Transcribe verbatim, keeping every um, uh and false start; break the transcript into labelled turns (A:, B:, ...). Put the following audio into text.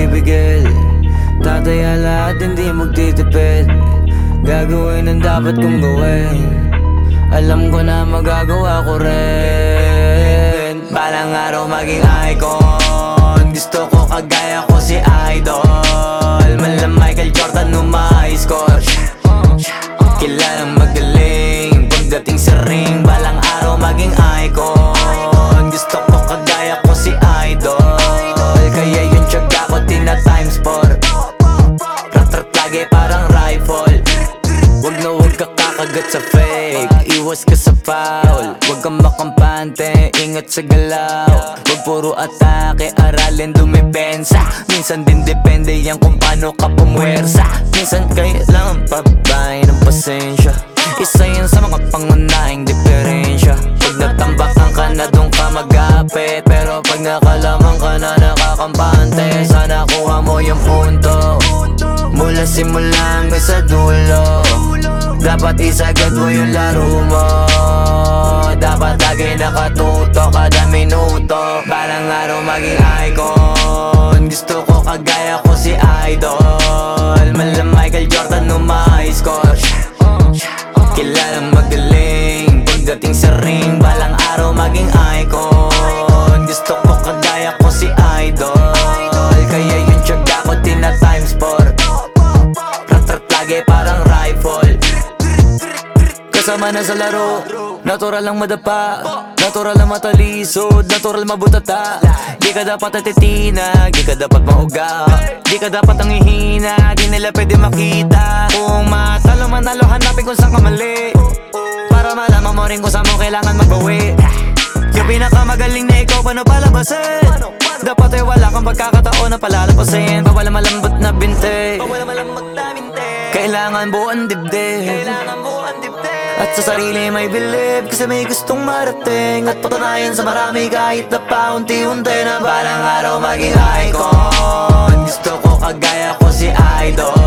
A: pipigil. Tataya lahat, hindi magtitipid. Gagawin ang dapat kong gawin. Alam ko na magagawa ko rin. Balang araw maging icon. Gusto ko kagaya ko si Idol. Mala Michael Jordan umay-score. Kilalang magaling pagdating sa ring. Balang araw maging icon. Gusto ko kagaya ko si Idol. Kaya yung tiyaga ko tina times four. Rat-rat lagi parang rifle. Wag na wag ka kakagat sa fake. Iwas ka sa foul. Wag kang makampante, ingat sa galaw. Wag puro atake, aralin dumipensa. Minsan din depende yan kung paano ka pumwersa. Minsan kailangan pabay ng pasensya. Isa yan sa mga pangunahing diferensya. Pag natambakan ka na doon ka magapit. Pero pag nakalaman ka na nakakampante, sana kuha mo yung punto. Mula simula hanggang sa dulo. Dapat isagad mo yung laro mo. Dapat lagi nakatuto kada minuto. Balang araw maging icon. Gusto ko kagaya ko si Idol. Mala Michael Jordan umay-score. Kilalang magaling pagdating sa ring. Balang araw maging icon. Gusto ko kagaya ko si Idol. Kaya yung tiyaga ko tina times four. Rat-rat lagi parang rifle. Kasama na sa laro, natural lang madapa, natural lang matalisod, natural mabutata. Di ka dapat atitina, di ka dapat mauga, di ka dapat ang ihina, di nila pwede makita. Kung matalo manalo, hanapin kung saan ka mali, para malaman mo rin kung saan mo kailangan magbawi. Yung pinakamagaling na ikaw, paano palabasin? Dapat ay wala kang pagkakataon na palalapasin. Bawal malambot na binte, kailangan buuan dibdib. At sa sarili may believe, kasi may gustong marating. At patunayan sa marami kahit na paunti-unti na balang araw maging icon. Gusto ko kagaya ko si Idol.